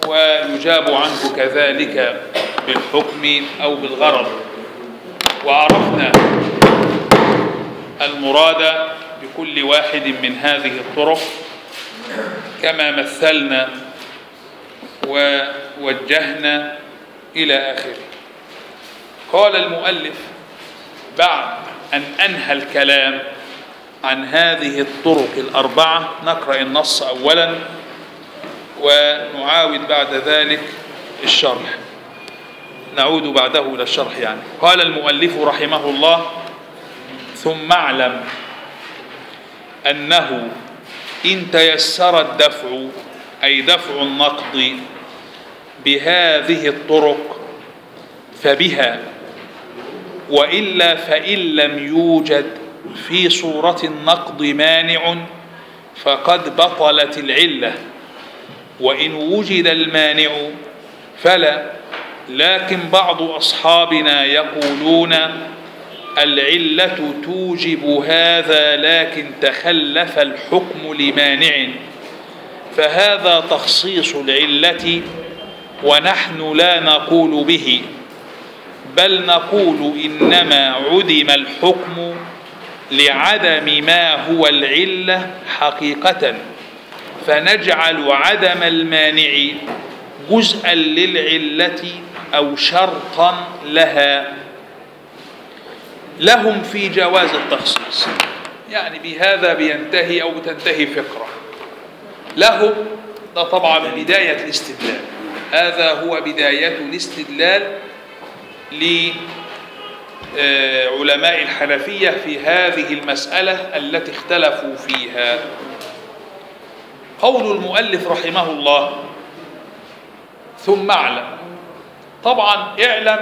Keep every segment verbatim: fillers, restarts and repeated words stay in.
ويجاب عنه كذلك بالحكم أو بالغرض. وعرفنا المراد بكل واحد من هذه الطرق كما مثلنا ووجهنا إلى آخره. قال المؤلف بعد أن أنهى الكلام عن هذه الطرق الأربعة، نقرأ النص أولا ونعاود بعد ذلك الشرح، نعود بعده إلى الشرح يعني. قال المؤلف رحمه الله: ثم اعلم أنه إن تيسر الدفع، أي دفع النقض بهذه الطرق فبها، وإلا فإن لم يوجد في صورة النقض مانع فقد بطلت العلة، وإن وجد المانع فلا. لكن بعض أصحابنا يقولون العلة توجب هذا لكن تخلف الحكم لمانع، فهذا تخصيص العلة ونحن لا نقول به، بل نقول إنما عدم الحكم لعدم ما هو العلة حقيقة، فنجعل عدم المانع جزءا للعلة أو شرطا لها. لهم في جواز التخصيص، يعني بهذا بينتهي أو بتنتهي فقرة. لهم ده طبعا بداية الاستدلال، هذا هو بداية الاستدلال لعلماء الحنفية في هذه المسألة التي اختلفوا فيها. قول المؤلف رحمه الله: ثم اعلم. طبعا اعلم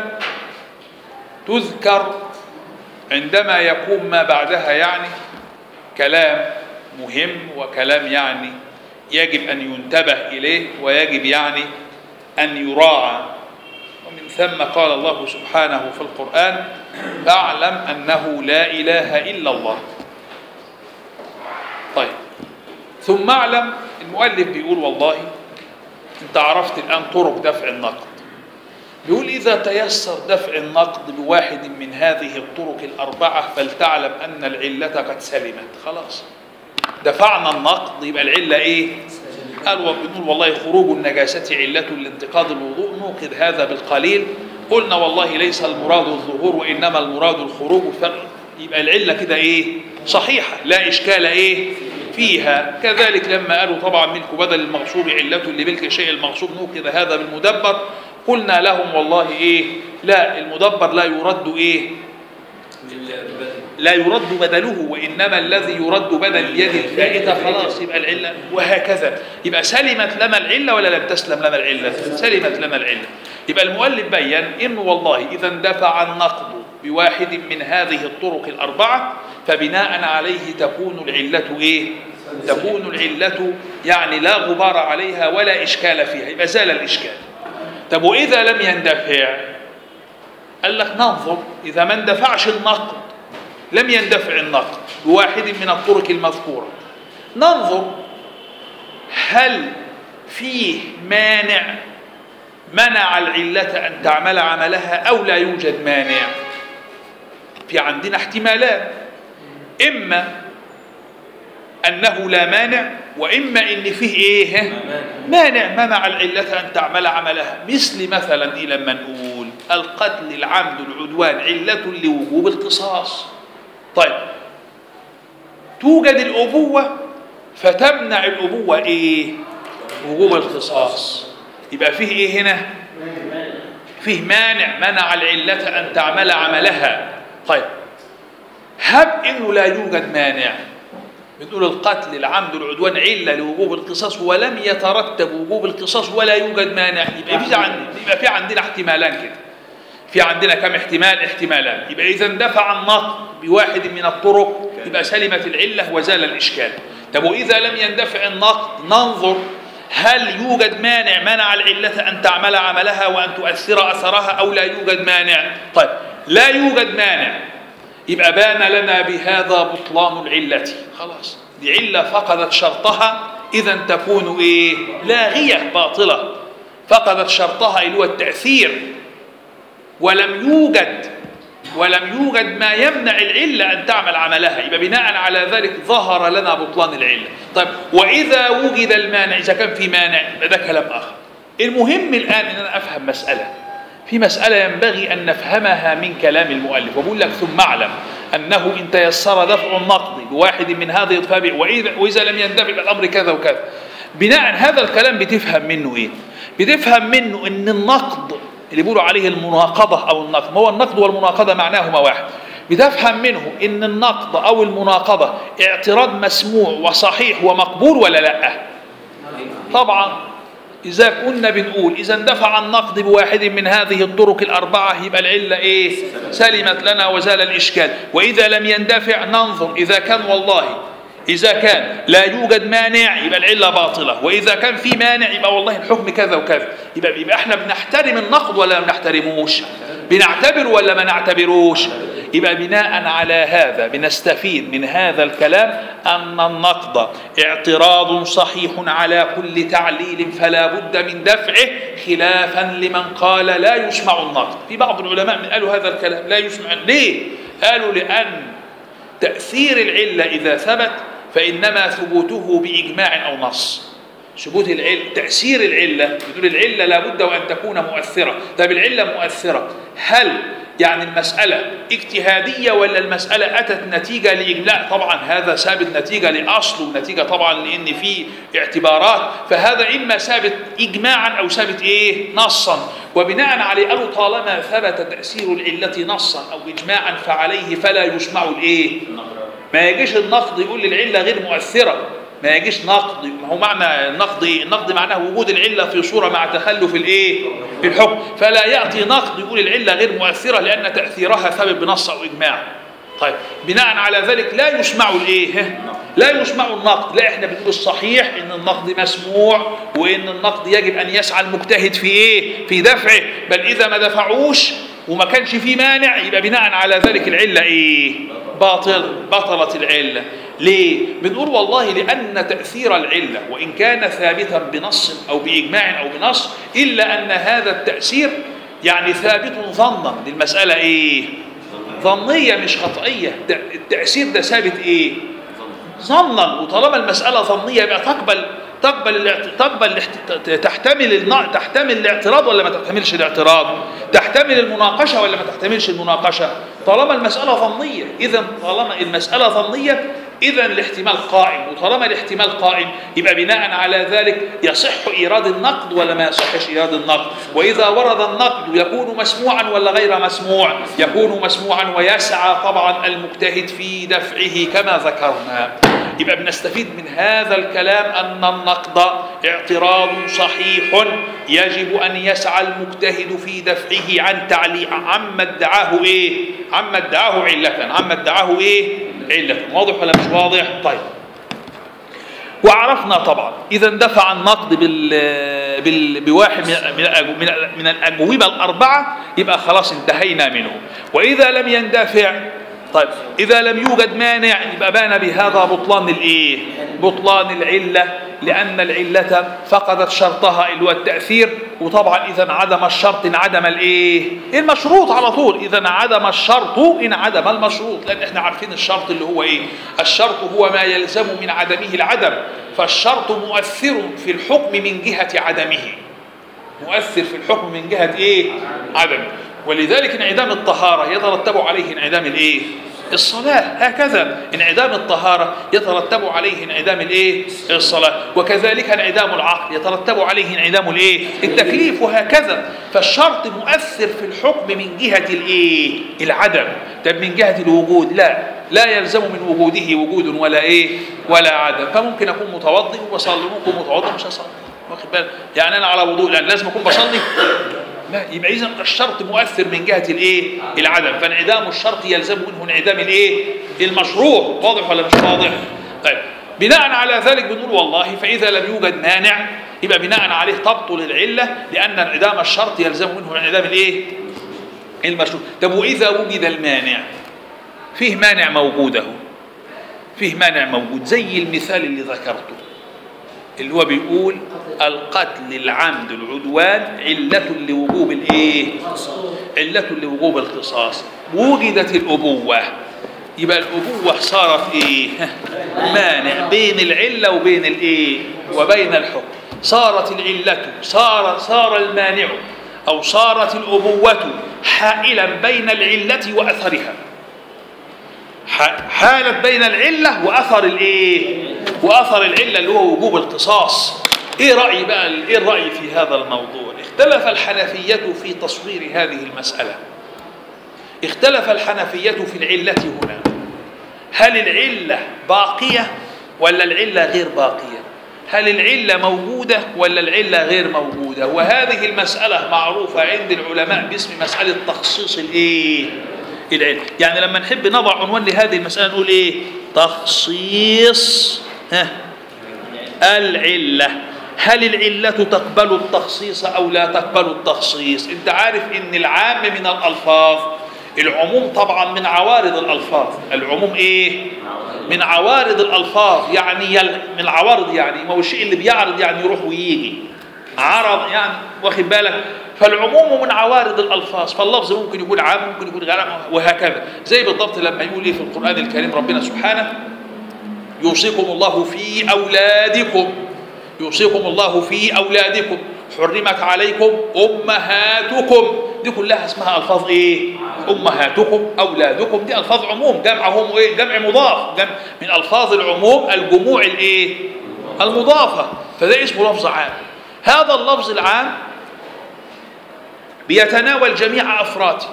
تذكر عندما يكون ما بعدها يعني كلام مهم وكلام يعني يجب أن ينتبه إليه ويجب يعني أن يراعى. ومن ثم قال الله سبحانه في القرآن: فاعلم أنه لا إله إلا الله. طيب، ثم اعلم، المؤلف بيقول والله انت عرفت الآن طرق دفع النقد، بيقول إذا تيسر دفع النقد بواحد من هذه الطرق الأربعة فلتعلم أن العلة قد سلمت. خلاص دفعنا النقد، يبقى العلة إيه؟ قال وبنقول والله خروج النجاسة علة لانتقاض الوضوء، نوقض هذا بالقليل. قلنا والله ليس المراد الظهور وإنما المراد الخروج، يبقى العلة كده إيه؟ صحيحة، لا إشكال إيه فيها. كذلك لما قالوا طبعا ملك بدل المغصوب علة لملك شيء المغصوب، نوقض هذا بالمدبر. قلنا لهم والله إيه؟ لا، المدبر لا يرد إيه؟ لا يرد بدله، وإنما الذي يرد بدل اليد الفائتة. خلاص يبقى العلة، وهكذا. يبقى سلمت لنا العلة ولا لم تسلم لنا العلة؟ سلمت لنا العلة. يبقى المؤلف بيّن إنه والله إذا اندفع النقد بواحد من هذه الطرق الأربعة فبناء عليه تكون العلة إيه؟ تكون العلة يعني لا غبار عليها ولا إشكال فيها، يبقى زال الإشكال. طب وإذا لم يندفع؟ قال لك ننظر، إذا ما اندفعش النقد، لم يندفع النقد بواحد من الطرق المذكورة، ننظر هل فيه مانع منع العلة أن تعمل عملها أو لا يوجد مانع. في عندنا احتمالات، إما أنه لا مانع، وإما إن فيه إيه؟ مانع منع العلة أن تعمل عملها. مثل مثلا إلى ما نقول القتل العمد العدوان علة لوجوب القصاص. طيب، توجد الأبوة فتمنع الأبوة إيه؟ وجوب القصاص. يبقى فيه إيه هنا؟ فيه مانع منع العلة أن تعمل عملها. طيب، هب إنه لا يوجد مانع، بنقول القتل العمد العدوان علة لوجوب القصاص ولم يترتب وجوب القصاص ولا يوجد مانع، يبقى في عندنا يبقى في عندنا احتمالان كده. في عندنا كم احتمال؟ احتمالان. يبقى إذا اندفع النقد بواحد من الطرق يبقى سلمت العلة وزال الإشكال. طب وإذا لم يندفع النقد ننظر هل يوجد مانع منع العلة أن تعمل عملها وأن تؤثر أثرها أو لا يوجد مانع. طيب، لا يوجد مانع، يبقى بان لنا بهذا بطلان العلة. خلاص دي علة فقدت شرطها، إذن تكون إيه؟ لاغية باطلة. فقدت شرطها اللي هو التأثير، ولم يوجد ولم يوجد ما يمنع العلة أن تعمل عملها، يبقى بناء على ذلك ظهر لنا بطلان العلة. طيب وإذا وجد المانع، إذا كان في مانع يبقى ده كلام آخر. المهم الآن أن أنا أفهم مسألة، في مسألة ينبغي أن نفهمها من كلام المؤلف، وبقول لك ثم اعلم أنه إن تيسر دفع النقد بواحد من هذه الطبع وإذا, وإذا لم يندفع الأمر كذا وكذا. بناء هذا الكلام بتفهم منه إيه؟ بتفهم منه أن النقد اللي بيقولوا عليه المناقضة أو النقد، ما هو النقد والمناقضة معناهما واحد. بتفهم منه أن النقد أو المناقضة اعتراض مسموع وصحيح ومقبول ولا لأ؟ طبعا. إذا كنا بنقول إذا اندفع النقد بواحد من هذه الطرق الأربعة يبقى العلة إيه؟ سلمت لنا وزال الإشكال. وإذا لم يندفع ننظر، إذا كان والله إذا كان لا يوجد مانع يبقى العلة باطلة، وإذا كان في مانع يبقى والله الحكم كذا وكذا. يبقى, يبقى احنا بنحترم النقد ولا ما بنحترموش؟ بنعتبر ولا ما نعتبروش؟ يبقى بناء على هذا بنستفيد من هذا الكلام أن النقد اعتراض صحيح على كل تعليل فلا بد من دفعه، خلافا لمن قال لا يسمع النقد. في بعض العلماء من قالوا هذا الكلام لا يسمع. ليه؟ قالوا لأن تأثير العلة إذا ثبت فإنما ثبوته بإجماع أو نص. ثبوت العلة، تأثير العلة، بتقول العلة لابد وأن تكون مؤثرة. طب العلة مؤثرة، هل يعني المسألة اجتهادية ولا المسألة أتت نتيجة لإجماع؟ طبعا هذا ثابت نتيجة لأصل، ونتيجة طبعا لأن في اعتبارات، فهذا إما ثابت إجماعا أو ثابت إيه؟ نصا. وبناء عليه قالوا طالما ثبت تأثير العلة نصا أو إجماعا فعليه فلا يسمع الإيه؟ ما يجيش النقد يقول للعلة غير مؤثرة، ما يجيش نقد. ما هو معنى النقد ايه؟ النقد معناه وجود العله في صوره مع تخلف الايه؟ في الحكم. فلا ياتي نقد يقول العله غير مؤثره لان تاثيرها ثابت بنص او اجماع. طيب بناء على ذلك لا يسمع الايه؟ لا يسمع النقد. لا، احنا بنقول الصحيح ان النقد مسموع، وان النقد يجب ان يسعى المجتهد في ايه؟ في دفعه. بل اذا ما دفعوش وما كانش في مانع يبقى بناء على ذلك العله ايه؟ باطل، بطلت العله. ليه؟ بنقول والله لأن تأثير العلة وإن كان ثابتا بنص أو بإجماع أو بنص، إلا أن هذا التأثير يعني ثابت ظنا. المسألة إيه؟ ظنية مش قطعية. التأثير ده ثابت إيه؟ ظنا. وطالما المسألة ظنية يبقى تقبل تقبل تقبل تحتمل تحتمل الاعتراض ولا ما تحتملش الاعتراض؟ تحتمل المناقشة ولا ما تحتملش المناقشة؟ طالما المسألة ظنية، إذا طالما المسألة ظنية إذا الاحتمال قائم، وطالما الاحتمال قائم يبقى بناء على ذلك يصح إيراد النقد ولا ما يصحش إيراد النقد؟ وإذا ورد النقد يكون مسموعا ولا غير مسموع؟ يكون مسموعا، ويسعى طبعا المجتهد في دفعه كما ذكرنا. يبقى بنستفيد من هذا الكلام أن النقد اعتراض صحيح يجب أن يسعى المجتهد في دفعه عن تعليق عما ادعاه إيه؟ عما ادعاه علة، عما ادعاه إيه؟ علة. واضح ولا مش واضح؟ طيب. وعرفنا طبعا إذا اندفع النقد بال... بال... بواحد من من من الأجوبة الأربعة يبقى خلاص انتهينا منه. وإذا لم يندفع، طيب إذا لم يوجد مانع يبقى بان بهذا بطلان الإيه؟ بطلان العلة، لأن العلة فقدت شرطها اللي هو التأثير. وطبعا إذا انعدم الشرط انعدم الإيه؟ المشروط على طول. إذا انعدم الشرط انعدم المشروط، لأن إحنا عارفين الشرط اللي هو إيه؟ الشرط هو ما يلزم من عدمه العدم، فالشرط مؤثر في الحكم من جهة عدمه، مؤثر في الحكم من جهة إيه؟ عدمه. ولذلك انعدام الطهارة يترتب عليه انعدام الإيه؟ الصلاة. هكذا انعدام الطهارة يترتب عليه انعدام الايه؟ الصلاة. وكذلك انعدام العقل يترتب عليه انعدام الايه؟ التكليف. وهكذا. فالشرط مؤثر في الحكم من جهة الايه؟ العدم. طب من جهة الوجود لا، لا يلزم من وجوده وجود ولا ايه؟ ولا عدم. فممكن اكون متوضئ وبصلي، ممكن متوضئ مش هصلي، واخد بالك؟ يعني انا على وضوء لان لازم اكون بصلي؟ لا. يبقى إذن الشرط مؤثر من جهة الايه؟ العدم. فانعدام الشرط يلزم منه انعدام الايه؟ المشروع. واضح ولا مش واضح؟ طيب بناء على ذلك بنقول والله فإذا لم يوجد مانع يبقى بناء عليه تبطل العلة، لأن انعدام الشرط يلزم منه انعدام الايه؟ المشروع. طب وإذا وجد المانع، فيه مانع موجود اهو، فيه مانع موجود زي المثال اللي ذكرته. اللي هو بيقول القتل العمد العدوان علة لوجوب الايه؟ علة لوجوب القصاص. وجدت الأبوة، يبقى الأبوة صارت ايه؟ مانع بين العلة وبين الايه؟ وبين الحكم. صارت العلة، صار صار المانع أو صارت الأبوة حائلا بين العلة وأثرها، حالت بين العلة وأثر الايه؟ وأثر العلة اللي هو وجوب القصاص. ايه رأي بقى ايه الرأي في هذا الموضوع؟ اختلف الحنفية في تصوير هذه المسألة. اختلف الحنفية في العلة هنا، هل العلة باقية ولا العلة غير باقية؟ هل العلة موجودة ولا العلة غير موجودة؟ وهذه المسألة معروفة عند العلماء باسم مسألة تخصيص الايه؟ العلة. يعني لما نحب نضع عنوان لهذه المسألة نقول ايه؟ تخصيص ها العلة. هل العلة تقبل التخصيص أو لا تقبل التخصيص؟ أنت عارف إن العام من الألفاظ، العموم طبعا من عوارض الألفاظ. العموم إيه؟ من عوارض الألفاظ، يعني يل... من عوارض، يعني ما هو الشيء اللي بيعرض يعني يروح ويجي، عرض يعني، واخد بالك؟ فالعموم من عوارض الألفاظ، فاللفظ ممكن يكون عام ممكن يكون غير عام وهكذا. زي بالضبط لما يقول إيه في القرآن الكريم ربنا سبحانه يوصيكم الله في أولادكم، يوصيكم الله في أولادكم، حرمت عليكم أمهاتكم، دي كلها اسمها ألفاظ إيه؟ أمهاتكم، أولادكم، دي ألفاظ عموم، جمعهم إيه؟ جمع مضاف، جمع من ألفاظ العموم الجموع الإيه؟ المضافة، فده اسمه لفظ عام. هذا اللفظ العام بيتناول جميع أفراده،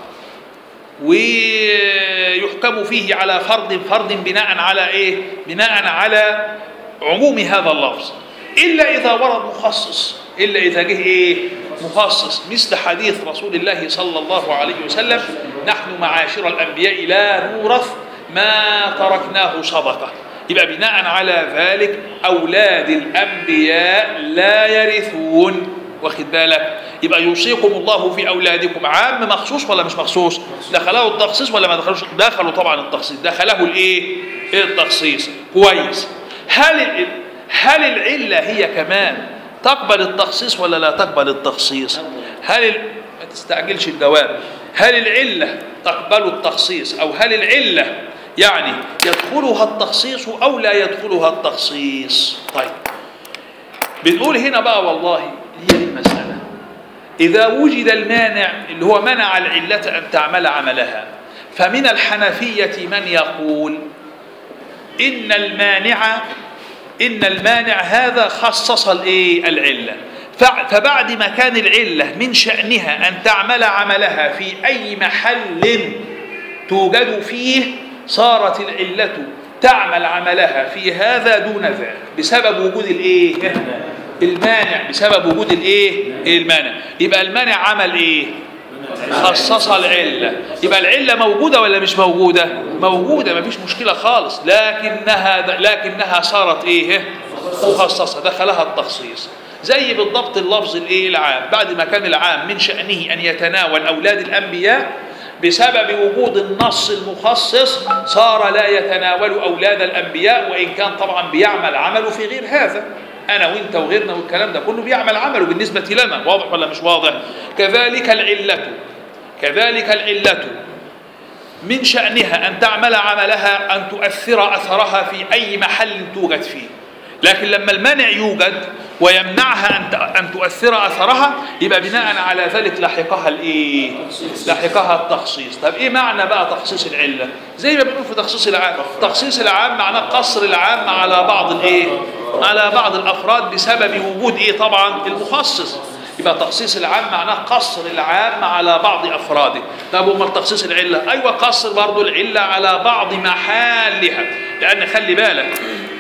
ويحكم فيه على فرد فرد بناء على إيه؟ بناء على عموم هذا اللفظ، إلا إذا ورد مخصص، إلا إذا جه إيه؟ مخصص، مثل حديث رسول الله صلى الله عليه وسلم نحن معاشر الأنبياء لا نورث ما تركناه صدقة. يبقى بناء على ذلك أولاد الأنبياء لا يرثون، واخد بالك؟ يبقى يوصيكم الله في أولادكم عام مخصوص ولا مش مخصوص؟ دخله التخصيص ولا ما دخلوش؟ دخلوا طبعا التخصيص، دخله الإيه؟ التخصيص. كويس. هل هل العلة هي كمان تقبل التخصيص ولا لا تقبل التخصيص؟ هل ال... ما تستعجلش الجواب. هل العلة تقبل التخصيص أو هل العلة يعني يدخلها التخصيص أو لا يدخلها التخصيص؟ طيب بنقول هنا بقى والله هي دي المسألة. إذا وجد المانع اللي هو منع العلة أن تعمل عملها، فمن الحنفية من يقول إن المانع إن المانع هذا خصص الإيه؟ العلة. فبعد ما كان العلة من شأنها أن تعمل عملها في أي محل توجد فيه، صارت العلة تعمل عملها في هذا دون ذاك بسبب وجود الإيه؟ المانع، بسبب وجود الإيه؟ المانع. يبقى المانع عمل إيه؟ خصص العلة. يبقى العلة موجودة ولا مش موجودة؟ موجودة، ما فيش مشكلة خالص، لكنها لكنها صارت ايه؟ مخصصة، دخلها التخصيص. زي بالضبط اللفظ الايه؟ العام، بعد ما كان العام من شأنه أن يتناول أولاد الأنبياء، بسبب وجود النص المخصص صار لا يتناول أولاد الأنبياء، وإن كان طبعا بيعمل عمله في غير هذا، أنا وإنت وغيرنا والكلام ده كله بيعمل عمله بالنسبة لنا، واضح ولا مش واضح؟ كذلك العلة، كذلك العلة من شأنها أن تعمل عملها، أن تؤثر أثرها في أي محل توجد فيه، لكن لما المانع يوجد ويمنعها أن تؤثر أثرها، يبقى بناء على ذلك لحقها الإيه؟ لحقها التخصيص. طب إيه معنى بقى تخصيص العلة؟ زي ما بنقول في تخصيص العام، تخصيص العام معناه قصر العام على بعض الإيه؟ على بعض الأفراد بسبب وجود إيه؟ طبعا المخصص. يبقى تخصيص العام معناه قصر العام على بعض أفراده. طب وما تخصيص العلة؟ أيوة قصر برضو العلة على بعض محالها، لأن خلي بالك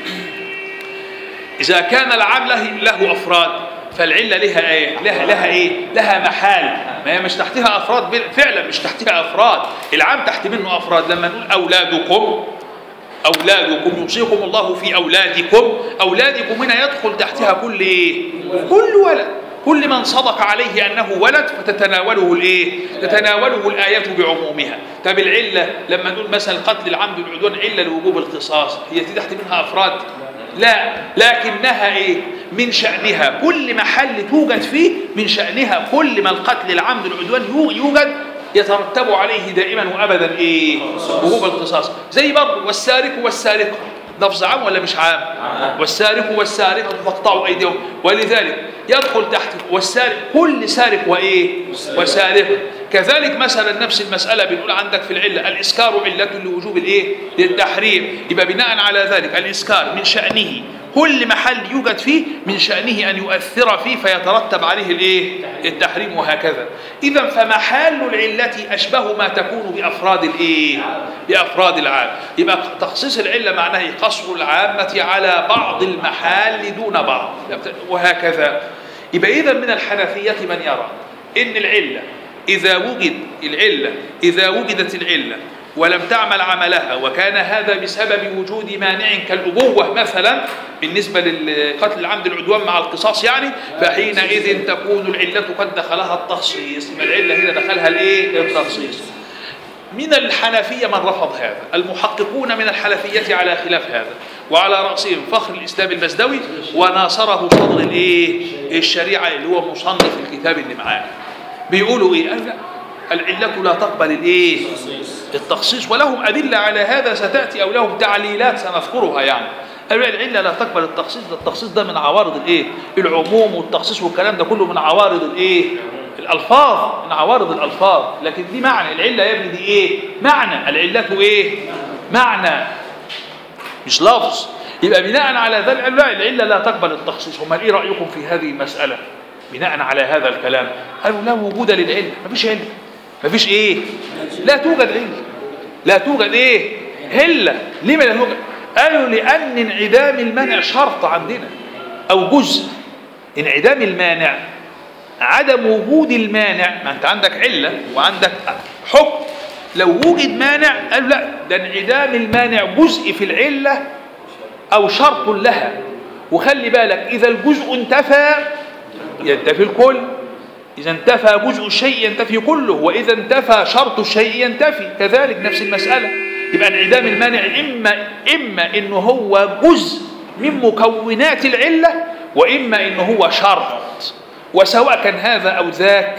إذا كان العام له, له أفراد، فالعلة لها إيه؟ لها لها إيه؟ لها محال، ما هي مش تحتها أفراد فعلا، مش تحتها أفراد، العام تحت منه أفراد. لما نقول أولادكم، أولادكم يوصيكم الله في أولادكم، أولادكم هنا يدخل تحتها كل إيه؟ كل ولد، كل من صدق عليه أنه ولد فتتناوله الإيه؟ تتناوله الآيات بعمومها. طب العلة لما نقول مثلا قتل العمد والعدوان علة لوجوب القصاص، هي تحت منها أفراد؟ لا، لكنها إيه؟ من شأنها كل محل توجد فيه، من شأنها كل ما القتل العمد العدوان يوجد يترتب عليه دائما وابدا ايه؟ وجوب القصاص. زي برضه والسارق والسارقه، لفظ عام ولا مش عام؟ والسارق والسارقه فاقطعوا ايديهم، ولذلك يدخل تحت والسارق كل سارق وايه؟ وسارقه. كذلك مثلا نفس المساله بنقول عندك في العله الاسكار عله لوجوب الايه؟ للتحريم. يبقى بناء على ذلك الاسكار من شانه كل محل يوجد فيه من شأنه أن يؤثر فيه فيترتب عليه الايه؟ التحريم، وهكذا. إذا فمحال العلة أشبه ما تكون بأفراد الايه؟ بأفراد العام. يبقى تخصيص العلة معناه قصر العامة على بعض المحال دون بعض، وهكذا. يبقى إذا من الحنفية من يرى إن العلة إذا وجد العلة إذا وجدت العلة ولم تعمل عملها وكان هذا بسبب وجود مانع كالأبوة مثلا بالنسبة للقتل العمد العدوان مع القصاص يعني، فحينئذ تكون العلة قد دخلها التخصيص. يبقى العلة هنا دخلها الايه؟ التخصيص. من الحنفية من رفض هذا، المحققون من الحنفية على خلاف هذا، وعلى رأسهم فخر الإسلام البزدوي وناصره صدر الايه؟ الشريعة اللي هو مصنف الكتاب اللي معاه. بيقولوا ايه؟ لا، العلة لا تقبل الايه؟ التخصيص، ولهم أدلة على هذا ستأتي، أو لهم تعليلات سنذكرها يعني. العلة لا تقبل التخصيص، ده التخصيص ده من عوارض الايه؟ العموم، والتخصيص والكلام ده كله من عوارض الايه؟ الألفاظ، من عوارض الألفاظ. لكن دي معنى العلة يا ابني، دي ايه؟ معنى. العلة ايه؟ معنى مش لفظ. يبقى بناء على ذلك العلة لا تقبل التخصيص. هم ايه رأيكم في هذه المسألة بناء على هذا الكلام؟ قالوا لا وجود للعلة، مفيش علة، مفيش ايه؟ لا توجد علة، لا توجد ايه؟ هلة. ليه ما لا توجد؟ قالوا لأن انعدام المانع شرط عندنا أو جزء. انعدام المانع، عدم وجود المانع، ما أنت عندك علة وعندك حكم. لو وجد مانع قالوا لا، ده انعدام المانع جزء في العلة أو شرط لها. وخلي بالك إذا الجزء انتفى ينتفي الكل، إذا انتفى جزء الشيء ينتفي كله، وإذا انتفى شرط الشيء ينتفي، كذلك نفس المسألة. يبقى انعدام المانع إما إما إنه هو جزء من مكونات العلة، وإما إنه هو شرط. وسواء كان هذا أو ذاك،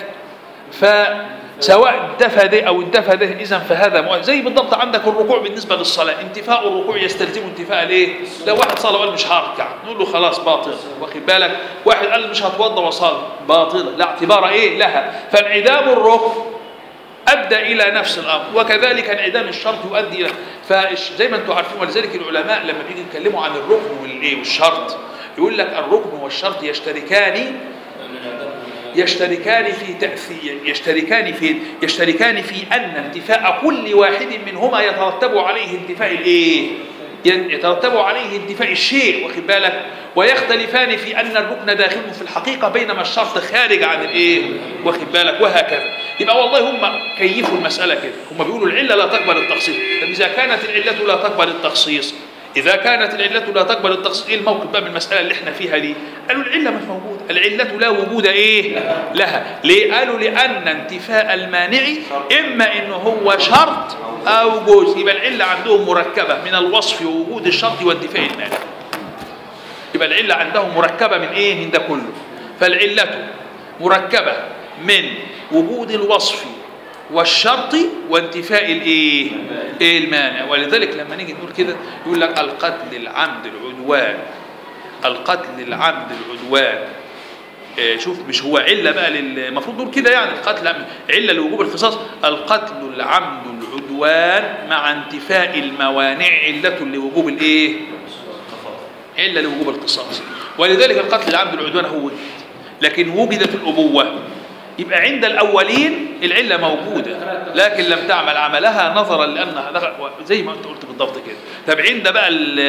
فسواء انتفى ده أو انتفى ده، إذا فهذا مؤثر. زي بالضبط عندك الركوع بالنسبة للصلاة، انتفاء الركوع يستلزم انتفاء الايه؟ لو واحد صلى وقال مش هركع نقول له خلاص باطل، واخد بالك؟ واحد قال مش هتوضى وصلى، باطله، لا اعتبار ايه لها. فانعدام الركن ادى الى نفس الامر، وكذلك انعدام الشرط يؤدي الى. فزي ما انتم عارفين، ولذلك العلماء لما بيجي يتكلموا عن الركن والايه والشرط يقول لك الركن والشرط يشتركان يشتركان في تأثير يشتركان في يشتركان في أن انتفاء كل واحد منهما يترتب عليه انتفاء الايه؟ يترتب عليه انتفاء الشيء، واخد بالك؟ ويختلفان في أن الركن داخل في الحقيقة بينما الشرط خارج عن الايه؟ واخد بالك؟ وهكذا. يبقى والله هم كيفوا المسألة كده، هم بيقولوا العلة لا تقبل التخصيص. طب إذا كانت العلة لا تقبل التخصيص، إذا كانت العلة لا تقبل التخصيص، إيه الموقف بقى من المسألة اللي احنا فيها دي؟ قالوا العلة مش موجودة، العلة لا وجود إيه؟ لها. ليه؟ قالوا لأن انتفاء المانع إما إنه هو شرط أو جزء. يبقى العلة عندهم مركبة من الوصف ووجود الشرط وانتفاء المانع. يبقى العلة عندهم مركبة من إيه؟ من ده كله. فالعلة مركبة من وجود الوصف والشرط وانتفاء الايه؟ المانع. ولذلك لما نيجي نقول كده يقول لك القتل العمد العدوان، القتل العمد العدوان إيه؟ شوف مش هو عله بقى، المفروض نقول كده يعني القتل عله لوجوب القصاص. القتل العمد العدوان مع انتفاء الموانع عله لوجوب الايه؟ عله لوجوب القصاص. ولذلك القتل العمد العدوان هو وجد، لكن وجدت الابوه. يبقى عند الأولين العلة موجودة لكن لم تعمل عملها نظرا لأنها زي ما أنت قلت بالضبط كده. طب عند بقى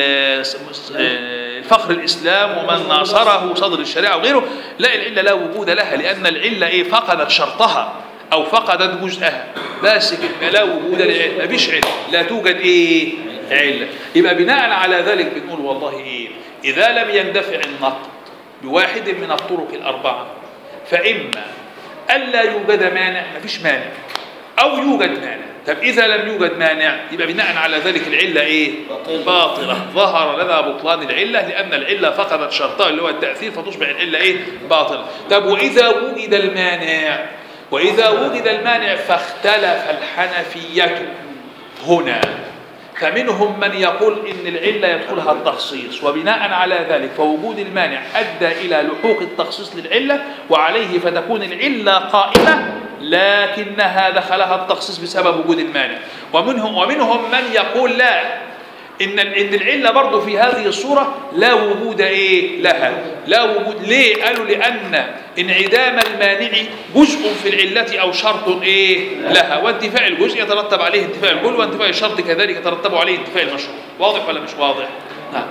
الفخر الإسلام ومن ناصره صدر الشريعة وغيره، لا العلة لا وجود لها، لأن العلة إيه؟ فقدت شرطها أو فقدت جزءها، بس كده لا وجود للعلة، ما فيش علة، لا توجد إيه؟ علة. يبقى بناء على ذلك بنقول والله إيه؟ إذا لم يندفع النقد بواحد من الطرق الأربعة، فإما ألا يوجد مانع، مفيش مانع، أو يوجد مانع. طب إذا لم يوجد مانع يبقى بناء على ذلك العلة إيه؟ باطلة. ظهر لنا بطلان العلة لأن العلة فقدت شرطها اللي هو التأثير فتصبح العلة إيه؟ باطلة. طب وإذا وجد المانع وإذا وجد المانع فاختلف الحنفية هنا، فمنهم من يقول إن العلة يدخلها التخصيص، وبناء على ذلك فوجود المانع أدى إلى لحوق التخصيص للعلة وعليه فتكون العلة قائمة لكنها دخلها التخصيص بسبب وجود المانع. ومنهم ومنهم من يقول لا، إن إن العلة برضه في هذه الصورة لا وجود إيه لها، لا وجود. ليه؟ قالوا لأن انعدام المانع جزء في العلة أو شرط إيه لها، وانتفاء الجزء يترتب عليه انتفاء الكل، وانتفاء الشرط كذلك يترتب عليه انتفاء المشروط. واضح ولا مش واضح؟ نعم.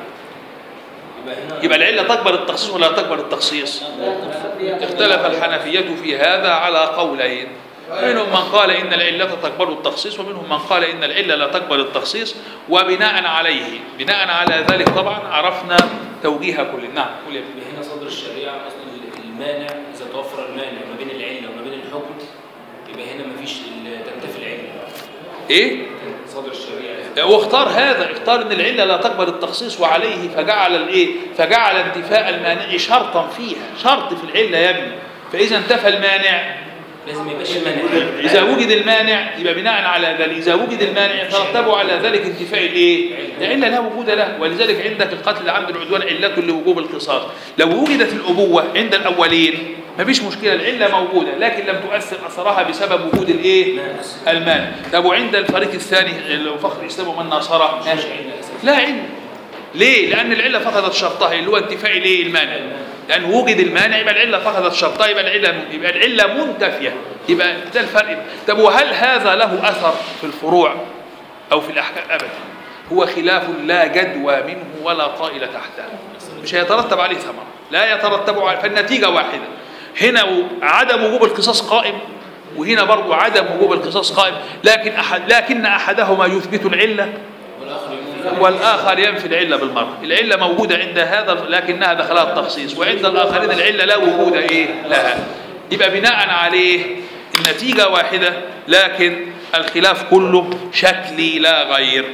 يبقى العلة تقبل التخصيص ولا تقبل التخصيص؟ اختلف الحنفية في هذا على قولين، منهم من قال إن العلة تقبل التخصيص، ومنهم من قال إن العلة لا تقبل التخصيص. وبناء عليه بناء على ذلك طبعا عرفنا توجيه كل. نعم. قول يا ابني. هنا صدر الشريعة أصلا المانع، إذا توفر المانع ما بين العلة وما بين الحكم يبقى هنا ما فيش تنتفي العلة. إيه؟ صدر الشريعة واختار هذا، اختار إن العلة لا تقبل التخصيص وعليه فجعل الإيه؟ فجعل انتفاء المانع شرطا فيها، شرط في العلة يا ابني. فإذا انتفى المانع لازم يبقاش المانع. إذا وجد المانع يبقى بناء على ذلك إذا وجد المانع يترتب على ذلك انتفاء الإيه؟ العلة لا وجود له. ولذلك عندك القتل عمد العدوان علة لوجوب القصاص. لو وجدت الأبوة عند الأولين ما فيش مشكلة، العلة موجودة لكن لم تؤثر أثرها بسبب وجود الإيه؟ المانع. طب وعند الفريق الثاني فخر الإسلام ومن ناصره لا علة. ليه؟ لأن العلة فقدت شرطها اللي هو انتفاء الإيه؟ المانع. لأن وجد المانع يبقى العلة فقدت شرطها، يبقى العلة يبقى العلة منتفية. يبقى ده الفرق. طب وهل هذا له أثر في الفروع أو في الأحكام؟ أبدا، هو خلاف لا جدوى منه ولا طائل تحته، مش هيترتب عليه ثمرة، لا يترتب عليه. فالنتيجة واحدة، هنا عدم وجوب القصاص قائم، وهنا برضو عدم وجوب القصاص قائم، لكن أحد لكن أحدهما يثبت العلة والآخر ينفي العلة بالمرة. العلة موجودة عند هذا لكنها دخلها التخصيص، وعند الآخرين العلة لا وجود إيه لها. يبقى بناء عليه النتيجة واحدة، لكن الخلاف كله شكلي لا غير.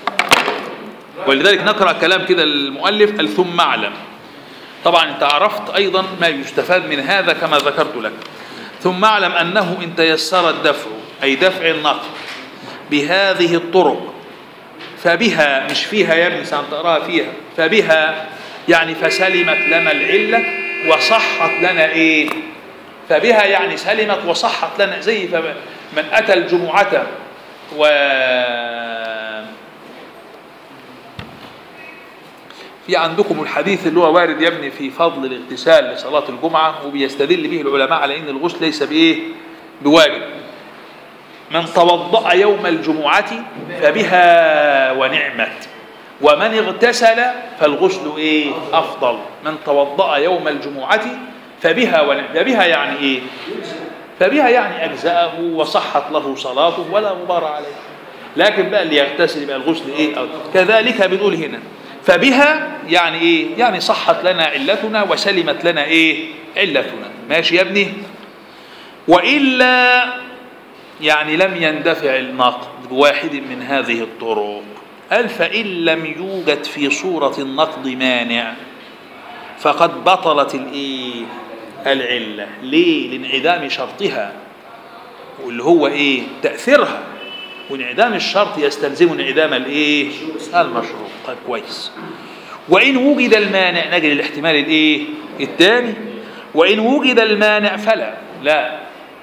ولذلك نقرأ كلام كده المؤلف ثم اعلم. طبعا انت عرفت أيضا ما يستفاد من هذا كما ذكرت لك. ثم اعلم أنه إن تيسر الدفع أي دفع النقد بهذه الطرق فبها، مش فيها يا ابني سنقراها فيها، فبها يعني فسلمت لنا العلة وصحت لنا ايه؟ فبها يعني سلمت وصحت لنا، زي من أتى الجمعة و في عندكم الحديث اللي هو وارد يا ابني في فضل الاغتسال لصلاة الجمعة، وبيستدل به العلماء على ان الغسل ليس بايه؟ بواجب. من توضأ يوم الجمعة فبها ونعمت، ومن اغتسل فالغسل ايه؟ افضل. من توضأ يوم الجمعة فبها ونعمت. فبها يعني ايه؟ فبها يعني اجزأه وصحت له صلاته ولا غبار عليه. لكن بقى اللي يغتسل يبقى الغسل ايه؟ كذلك بنقول هنا فبها يعني ايه؟ يعني صحت لنا علتنا وسلمت لنا ايه؟ علتنا. ماشي يا ابني؟ وإلا يعني لم يندفع النقد بواحد من هذه الطرق. قال فإن لم يوجد في صورة النقد مانع فقد بطلت الايه؟ العلة. ليه؟ لانعدام شرطها واللي هو ايه؟ تأثيرها، وانعدام الشرط يستلزم انعدام الايه؟ المشروط. طيب كويس. وإن وجد المانع، نجري الاحتمال الايه؟ الثاني. وإن وجد المانع فلا، لا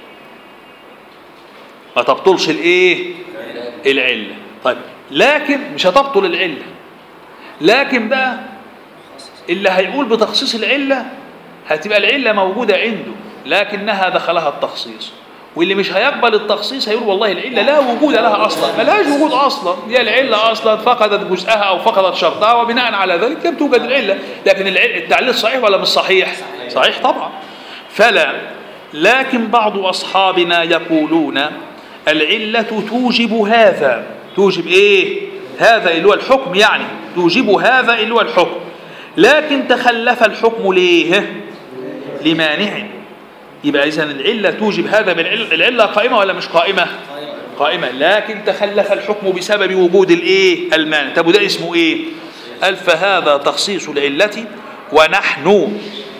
ما تبطلش الايه؟ العلة. طيب لكن مش هتبطل العلة، لكن بقى اللي هيقول بتخصيص العلة هتبقى العلة موجودة عنده لكنها دخلها التخصيص، واللي مش هيقبل التخصيص هيقول والله العلة لا وجود لها أصلا، ما لهاش وجود أصلا، هي العلة أصلا فقدت جزءها أو فقدت شرطها، وبناء على ذلك لم توجد العلة. لكن التعليل صحيح ولا مش صحيح؟ صحيح طبعا. فلا، لكن بعض أصحابنا يقولون العلة توجب هذا، توجب إيه؟ هذا اللي هو الحكم، يعني توجب هذا اللي هو الحكم، لكن تخلف الحكم ليه؟ لمانع. يبقى إذن العلة توجب هذا بالعلة، العلة قائمة ولا مش قائمة؟ قائمة، لكن تخلف الحكم بسبب وجود الايه المانع. طب وده اسمه ايه؟ قال فهذا تخصيص العلة ونحن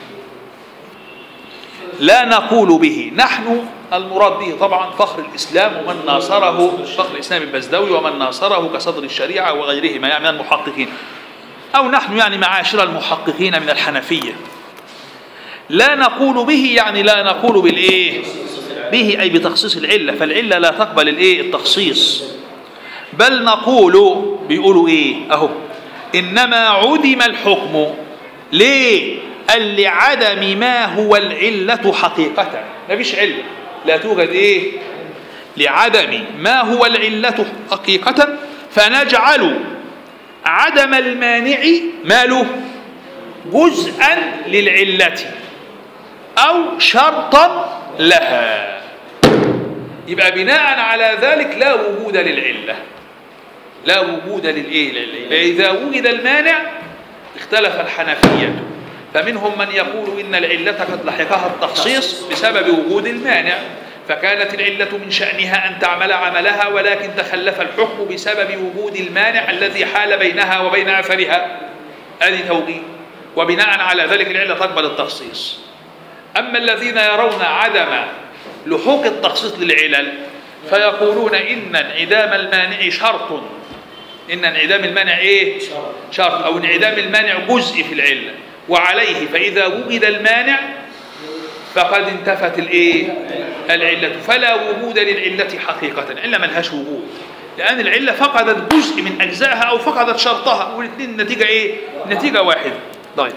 لا نقول به. نحن المراد به طبعا فخر الإسلام ومن ناصره، فخر الإسلام البزدوي ومن ناصره كصدر الشريعة وغيرهما يعني من المحققين، أو نحن يعني معاشر المحققين من الحنفية. لا نقول به يعني لا نقول بالإيه؟ به أي بتخصيص العلة، فالعلة لا تقبل الإيه؟ التخصيص. بل نقول، بيقولوا إيه أهو، إنما عدم الحكم. ليه؟ قال لعدم ما هو العلة حقيقة، ما فيش علة، لا توجد إيه؟ لعدم ما هو العلة حقيقة، فنجعل عدم المانع ماله جزءا للعلة أو شرطا لها. يبقى بناء على ذلك لا وجود للعلة، لا وجود للإيه؟ للعلة. إذا وجد المانع اختلف الحنفية، فمنهم من يقول إن العلة قد لحقها التخصيص بسبب وجود المانع، فكانت العلة من شأنها أن تعمل عملها، ولكن تخلف الحكم بسبب وجود المانع الذي حال بينها وبين أثرها. هذه توجيه، وبناء على ذلك العلة تقبل التخصيص. أما الذين يرون عدم لحوق التخصيص للعلل فيقولون إن انعدام المانع شرط، إن انعدام المانع إيه؟ شرط، أو انعدام المانع جزء في العلة، وعليه فإذا وجد المانع فقد انتفت الإيه؟ العلة، فلا وجود للعلة حقيقة. العلة ملهاش وجود، لأن العلة فقدت جزء من أجزائها أو فقدت شرطها، والاثنين النتيجة إيه؟ نتيجة واحدة. طيب،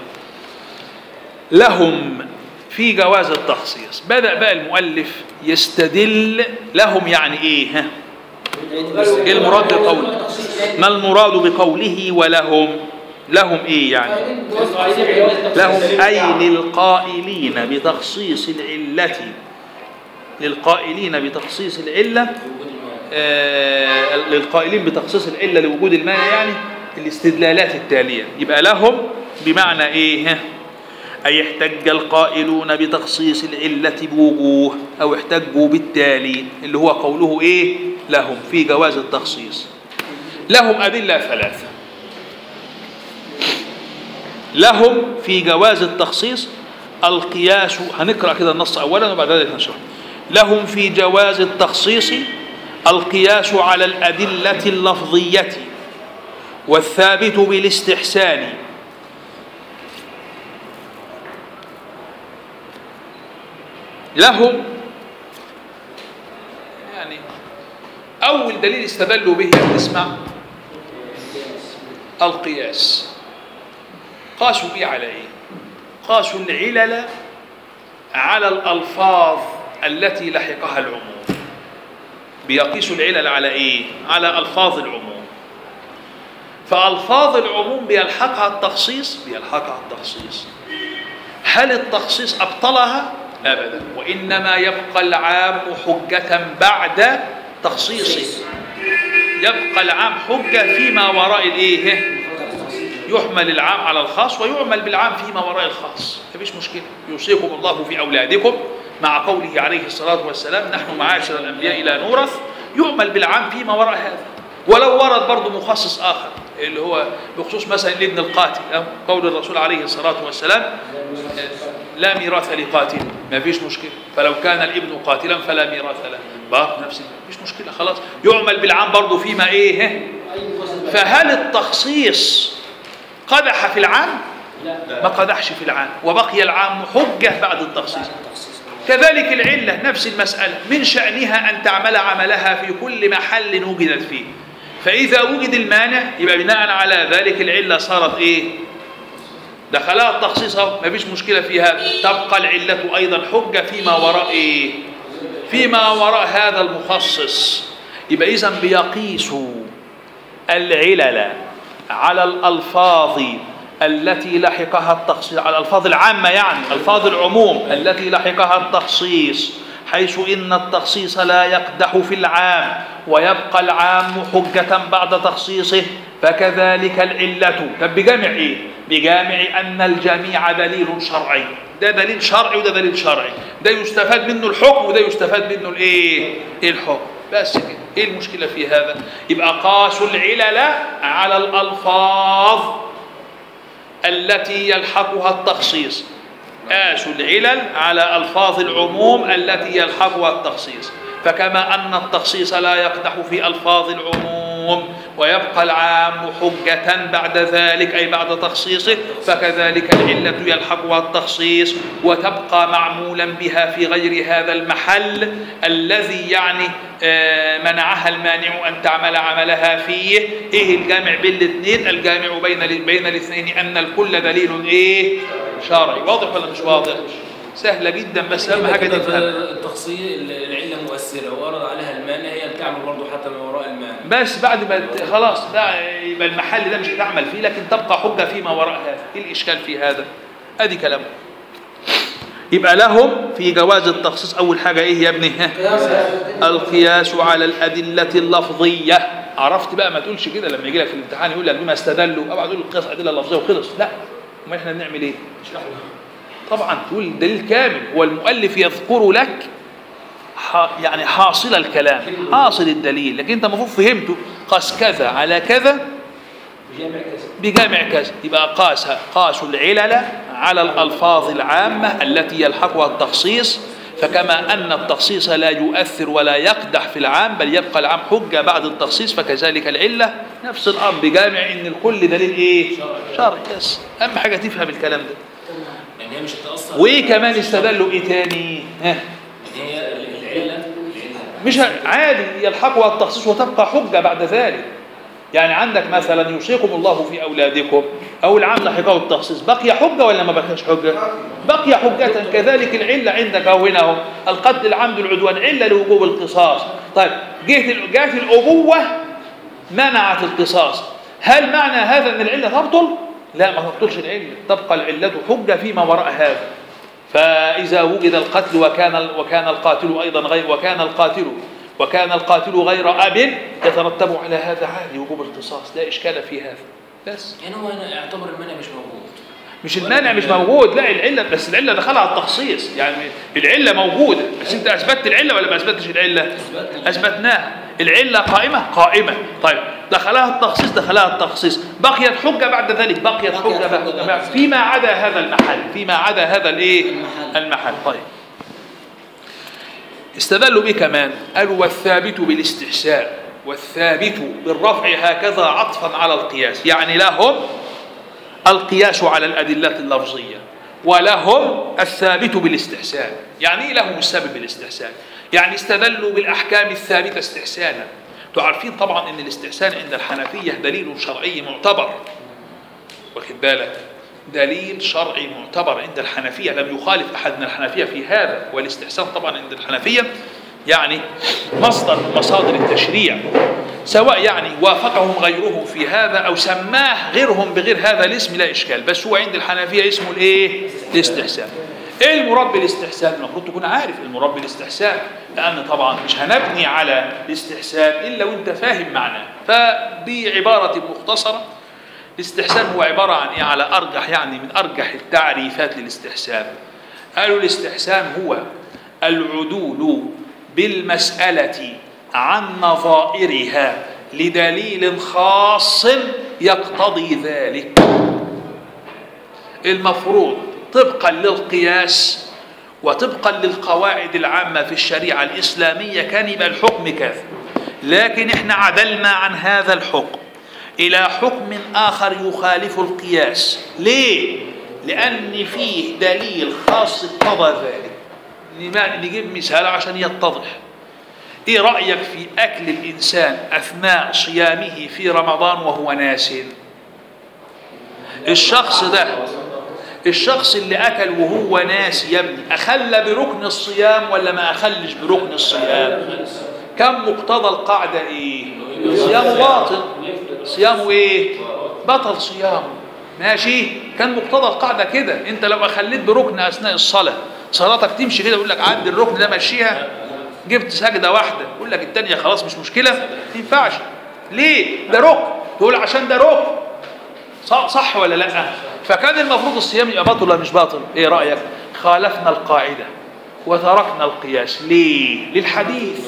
لهم في جواز التخصيص. بدأ بقى المؤلف يستدل لهم، يعني إيه؟ ها؟ إيه المراد بقوله؟ ما المراد بقوله ولهم؟ لهم إيه يعني؟ لهم أي للقائلين بتخصيص العلة، للقائلين بتخصيص العلة، آه للقائلين بتخصيص العلة لوجود المانع، يعني الاستدلالات التالية. يبقى لهم بمعنى إيه؟ أي احتج القائلون بتخصيص العلة بوجوه، أو احتجوا بالتالي، اللي هو قوله إيه؟ لهم في جواز التخصيص. لهم أدلة ثلاثة. لهم في جواز التخصيص القياس، هنقرأ كده النص أولا وبعد ذلك نشرح. لهم في جواز التخصيص القياس على الأدلة اللفظية والثابت بالاستحسان، لهم يعني أول دليل استدلوا به اسمع القياس. قاسوا به على إيه؟ قاسوا العلل على الألفاظ التي لحقها العموم. بيقيسوا العلل على إيه؟ على ألفاظ العموم. فألفاظ العموم بيلحقها التخصيص، بيلحقها التخصيص. هل التخصيص أبطلها؟ أبدا، وإنما يبقى العام حجة بعد تخصيصه. يبقى العام حجة فيما وراء الإيه؟ يحمل العام على الخاص ويعمل بالعام فيما وراء الخاص، مفيش مشكلة. يوصيكم الله في أولادكم مع قوله عليه الصلاة والسلام نحن معاشر الأنبياء لا نورث، يعمل بالعام فيما وراء هذا. ولو ورد برضه مخصص آخر اللي هو بخصوص مثلا الابن القاتل، قول الرسول عليه الصلاة والسلام لا ميراث لقاتل، ما فيش مشكلة. فلو كان الابن قاتلا فلا ميراث له، برضه نفس مفيش مشكلة، خلاص يعمل بالعام برضه فيما إيه. فهل التخصيص قدح في العام؟ ما قدحش في العام، وبقي العام حجة بعد التخصيص. كذلك العلة نفس المسألة، من شأنها أن تعمل عملها في كل محل وجدت فيه، فإذا وجد المانع يبقى بناء على ذلك العلة صارت إيه؟ دخلها التخصيص، ما فيش مشكلة فيها. تبقى العلة أيضا حجة فيما وراء إيه؟ فيما وراء هذا المخصص. يبقى إذن بيقيسوا العلل على الألفاظ التي لحقها التخصيص، على الألفاظ العامة يعني ألفاظ العموم التي لحقها التخصيص، حيث إن التخصيص لا يقدح في العام ويبقى العام حجة بعد تخصيصه، فكذلك العلة. طب بجامع إيه؟ بجامع أن الجميع دليل شرعي، ده دليل شرعي وده دليل شرعي، ده يستفاد منه الحكم وده يستفاد منه الإيه؟ الحكم، بس كده. ايه المشكلة في هذا؟ يبقى قاسوا العلل على الألفاظ التي يلحقها التخصيص. قاسوا العلل على ألفاظ العموم التي يلحقها التخصيص، فكما أن التخصيص لا يقدح في ألفاظ العموم ويبقى العام حجة بعد ذلك أي بعد تخصيصه، فكذلك العلة يلحقها التخصيص وتبقى معمولا بها في غير هذا المحل الذي يعني منعها المانع أن تعمل عملها فيه. إيه الجامع بين الاثنين؟ الجامع بين بين الاثنين أن الكل دليل إيه؟ شرعي. واضح ولا مش واضح؟ سهلة جدا، بس أهم حاجة تفهم. التخصيص العلة مؤثرة وأرد عليها المانع، هي بتعمل برضه حتى من وراء المانع. بس بعد ما خلاص بقى يبقى المحل ده مش هتعمل فيه، لكن تبقى حجة فيما وراء هذا. إيه الإشكال في هذا؟ أدي كلامه. يبقى لهم في جواز التخصيص أول حاجة إيه يا ابني؟ القياس على الأدلة اللفظية. عرفت بقى؟ ما تقولش كده لما يجي لك في الامتحان يقول لك بما استدلوا، أبعد تقول القياس أدلة لفظية وخلص. لا، ما إحنا بنعمل إيه؟ طبعا تقول دليل كامل. هو المؤلف يذكر لك يعني حاصل الكلام، حاصل الدليل، لكن انت المفروض فهمته قاس كذا على كذا بجامع كذا. يبقى قاس قاسوا العلل على الألفاظ العامة التي يلحقها التخصيص، فكما أن التخصيص لا يؤثر ولا يقدح في العام بل يبقى العام حجة بعد التخصيص، فكذلك العلة نفس الأمر بجامع إن الكل دليل إيه؟ شرعي. بس أهم حاجة تفهم الكلام ده. يعني هي مش هتأثر. وإيه كمان استدلوا إيه تاني؟ ها؟ هي العلة مش عادي يلحقها التخصيص وتبقى حجة بعد ذلك. يعني عندك مثلا يوصيكم الله في أولادكم، أو العام لحقه التخصيص، بقي حجة ولا ما بقيش حجة؟ بقي حجة. كذلك العلة عندك أو هنا القتل العمد العدوان علة لوجوب القصاص. طيب جهة جهة الأبوة منعت القصاص، هل معنى هذا أن العلة تبطل؟ لا، ما تبطلش العلة، تبقى العلة حجة فيما وراء هذا. فإذا وجد القتل وكان وكان القاتل أيضا غير وكان القاتل وكان القاتل غير أب، يترتب على هذا عادي وجوب القصاص، لا إشكال في هذا. بس يعني هو أنا أعتبر المانع مش موجود. مش المانع مش موجود، لا العلة، بس العلة دخلها التخصيص. يعني العلة موجودة، بس أنت أثبتت العلة ولا ما أثبتتش العلة؟ أثبتناها. العلة قائمة قائمة. طيب دخلها التخصيص دخلها التخصيص، بقيت حجة بعد ذلك، بقيت حجة بعد فيما عدا هذا المحل، فيما عدا هذا الايه؟ المحل. طيب استدلوا به كمان، قالوا والثابت بالاستحسان، والثابت بالرفع هكذا عطفا على القياس. يعني لهم القياس على الأدلة اللفظية ولهم الثابت بالاستحسان. يعني ايه لهم الثابت بالاستحسان؟ يعني استدلوا بالأحكام الثابتة استحسانا. تعرفين طبعا ان الاستحسان عند الحنفية دليل شرعي معتبر، واخد بالك؟ دليل شرعي معتبر عند الحنفية، لم يخالف أحد من الحنفية في هذا. والاستحسان طبعا عند الحنفية يعني مصدر من مصادر التشريع، سواء يعني وافقهم غيرهم في هذا أو سماه غيرهم بغير هذا الاسم لا إشكال، بس هو عند الحنفية اسمه الإيه؟ الاستحسان. إيه المراد بالاستحسان؟ المفروض تكون عارف المراد بالاستحسان، لأن طبعا مش هنبني على الاستحسان إلا وأنت فاهم معناه. فبعبارة مختصرة، الاستحسان هو عبارة عن إيه؟ على أرجح يعني من أرجح التعريفات للاستحسان. قالوا الاستحسان هو العدول بالمسألة عن نظائرها لدليل خاص يقتضي ذلك. المفروض طبقا للقياس وطبقا للقواعد العامة في الشريعة الإسلامية كان يبقى الحكم كذا، لكن احنا عدلنا عن هذا الحكم إلى حكم آخر يخالف القياس. ليه؟ لأن فيه دليل خاص اقتضى ذلك. نجيب مثال عشان يتضح. إيه رأيك في أكل الإنسان أثناء صيامه في رمضان وهو ناس؟ الشخص ده الشخص اللي أكل وهو ناس يا ابني أخل بركن الصيام ولا ما أخلش بركن الصيام؟ كم مقتضى القاعدة إيه؟ صيامه باطل. صيامه إيه؟ بطل صيامه. ماشي؟ كان مقتضى القاعدة كده. أنت لو أخليت بركن أثناء الصلاة صلاتك تمشي كده، يقول لك عدي الركن ده مشيها، جبت سجدة واحدة يقول لك التانية خلاص مش مشكلة، ما ينفعش. ليه؟ ده ركن. تقول عشان ده ركن، صح ولا لا؟ فكان المفروض الصيام يبقى باطل ولا مش باطل؟ ايه رأيك؟ خالفنا القاعدة وتركنا القياس. ليه؟ للحديث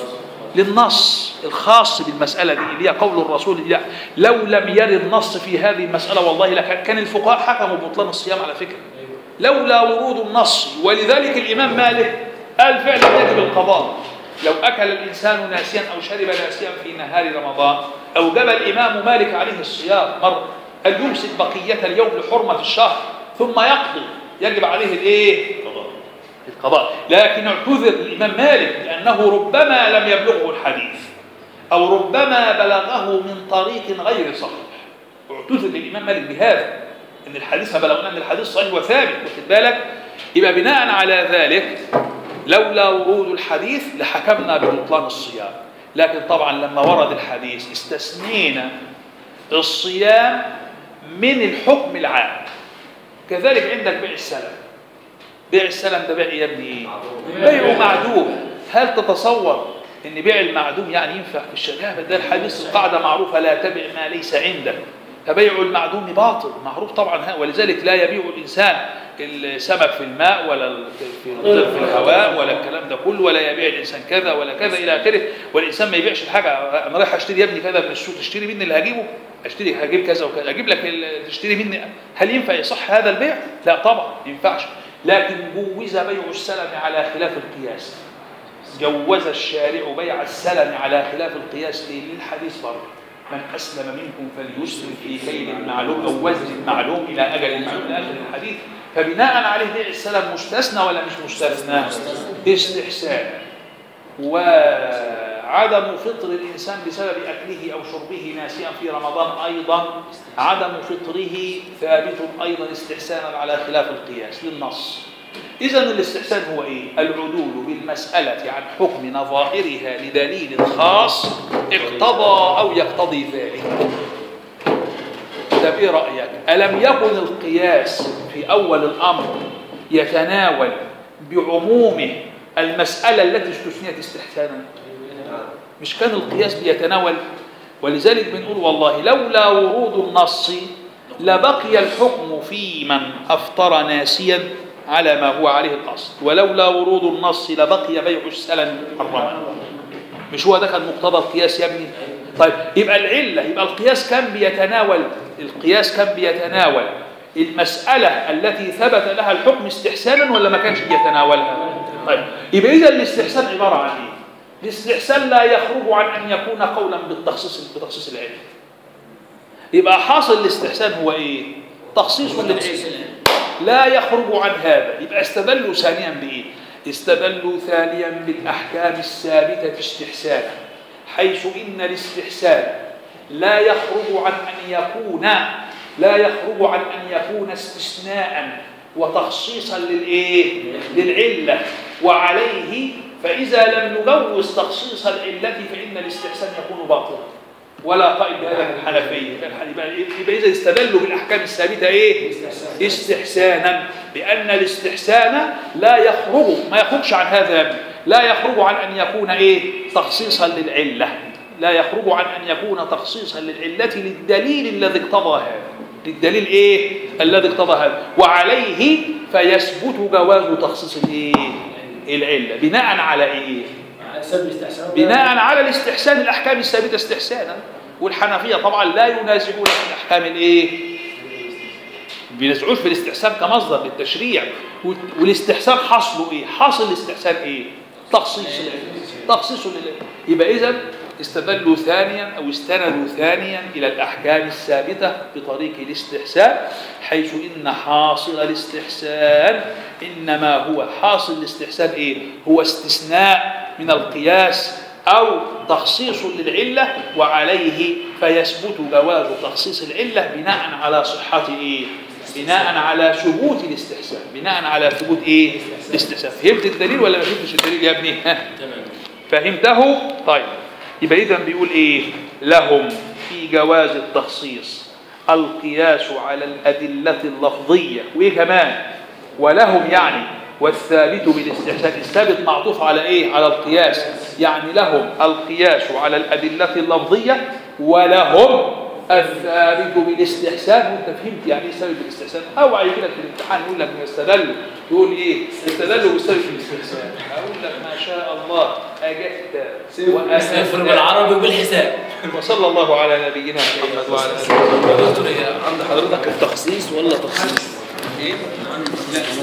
للنص الخاص بالمسألة دي اللي هي قول الرسول. لا لو لم يرد نص في هذه المسألة والله لكان كان الفقهاء حكموا ببطلان الصيام على فكرة، لولا ورود النص. ولذلك الإمام مالك قال فعلا يجب القضاء لو أكل الإنسان ناسيا أو شرب ناسيا في نهار رمضان، أوجب الإمام مالك عليه الصيام مرة، أن يمسك بقية اليوم لحرمة الشهر ثم يقضي، يجب عليه الإيه؟ القضاء. لكن اعتذر الإمام مالك لأنه ربما لم يبلغه الحديث أو ربما بلغه من طريق غير صحيح. اعتذر للإمام مالك بهذا، إن الحديث ما بلغنا أن الحديث صحيح وثابت، واخد بالك؟ يبقى بناء على ذلك لولا ورود الحديث لحكمنا ببطلان الصيام. لكن طبعا لما ورد الحديث استثنينا الصيام من الحكم العام. كذلك عندك بيع السلم. بيع السلم ده بيع يا ابني بيع معدوم. هل تتصور ان بيع المعدوم يعني ينفع في الشريعه؟ ده الحديث القاعده معروفه لا تبع ما ليس عندك، فبيع المعدوم باطل معروف طبعا. ولذلك لا يبيع الانسان السمك في الماء ولا في في الهواء ولا الكلام ده كله، ولا يبيع الانسان كذا ولا كذا الى اخره. والانسان ما يبيعش الحاجه. انا رايح اشتري يا ابني كذا من السوق، تشتري مني اللي هجيبه، اشتري هجيب كذا وكذا، اجيب لك تشتري مني. هل ينفع يصح هذا البيع؟ لا طبعا ما ينفعش. لكن جوز بيع السلم على خلاف القياس. جوز الشارع بيع السلم على خلاف القياس للحديث برضه، من أسلم منكم فليسلم في كيل معلوم أو وزن معلوم إلى أجل معلوم إلى آخر الحديث. فبناء عليه بيع السلم مستثنى ولا مش مستثنى؟ استحسان. وعدم فطر الإنسان بسبب أكله أو شربه ناسيا في رمضان أيضا عدم فطره ثابت أيضا استحسانا على خلاف القياس للنص. إذن الاستحسان هو إيه؟ العدول بالمسألة عن حكم نظائرها لدليل خاص اقتضى أو يقتضي ذلك. طب إيه رأيك؟ ألم يكن القياس في أول الأمر يتناول بعمومه المسألة التي استثنيت استحسانا؟ مش كان القياس بيتناول؟ ولذلك بنقول والله لولا ورود النص لبقي الحكم في من أفطر ناسيا على ما هو عليه الأصل، ولولا ورود النص لبقي بيع السلم محرما. مش هو ده كان مقتضى القياس يا ابني؟ طيب يبقى العلة، يبقى القياس كان بيتناول القياس كان بيتناول المسألة التي ثبت لها الحكم استحسانا ولا ما كانش بيتناولها؟ طيب يبقى إذا الاستحسان عبارة عن إيه؟ الاستحسان لا يخرج عن أن يكون قولا بالتخصيص بتخصيص العلم. يبقى حاصل الاستحسان هو إيه؟ تخصيص للعلم لا يخرج عن هذا. يبقى استدلوا ثانيا بإيه؟ استدلوا ثانيا بالأحكام الثابتة استحسانا، حيث إن الاستحسان لا يخرج عن أن يكون لا يخرج عن أن يكون استثناء وتخصيصا للإيه؟ للعلة. وعليه فإذا لم نجوز تخصيص العلة فإن الاستحسان يكون باطلا، ولا قائد بهذا في الحنفية. يبقى إذا استدلوا بالأحكام الثابتة إيه؟ استحسانا، بأن الاستحسان لا يخرج ما يخرجش عن هذا، لا يخرج عن أن يكون إيه؟ تخصيصا للعلة، لا يخرج عن أن يكون تخصيصا للعلة للدليل الذي اقتضى هذا، للدليل إيه؟ الذي اقتضى هذا. وعليه فيثبت جواز تخصيص الإيه؟ العلة. بناء على إيه؟ بناء على الاستحسان، الأحكام الثابتة استحسانا. والحنفية طبعا لا ينازعون في الأحكام الإيه؟ بينازعوش في الاستحسان كمصدر للتشريع. والاستحسان حصله إيه؟ حاصل الاستحسان إيه؟ تخصيص العلم، تخصيص للعلم. يبقى إذن استدلوا ثانيا أو استندوا ثانيا إلى الأحكام الثابتة بطريق الاستحسان، حيث إن حاصل الاستحسان إنما هو حاصل الاستحسان إيه؟ هو استثناء من القياس أو تخصيص للعلة، وعليه فيثبت جواز تخصيص العلة بناء على صحة إيه؟ بناء على ثبوت الاستحسان، بناء على ثبوت إيه؟ الاستحسان. فهمت الدليل ولا ما فهمتش الدليل يا ابني؟ ها؟ فهمته؟ طيب يبقى إذن بيقول إيه؟ لهم في جواز التخصيص القياس على الأدلة اللفظية، وإيه كمان؟ ولهم يعني والثابت بالاستحسان، الثابت معطوف على إيه؟ على القياس، يعني لهم القياس على الأدلة اللفظية ولهم الثابت بالاستحسان، وانت فهمت يعني ايه ثابت بالاستحسان؟ او هيجي لك في الامتحان يقول لك استدل، تقول ايه؟ استدلوا بالثابت بالاستحسان. اقول لك ما شاء الله اجبت سافر بالعربي وبالحساب. وصلى الله على نبينا محمد وعلى اله وصحبه. دكتور، عند حضرتك التخصيص ولا تخصيص؟ ايه؟ لا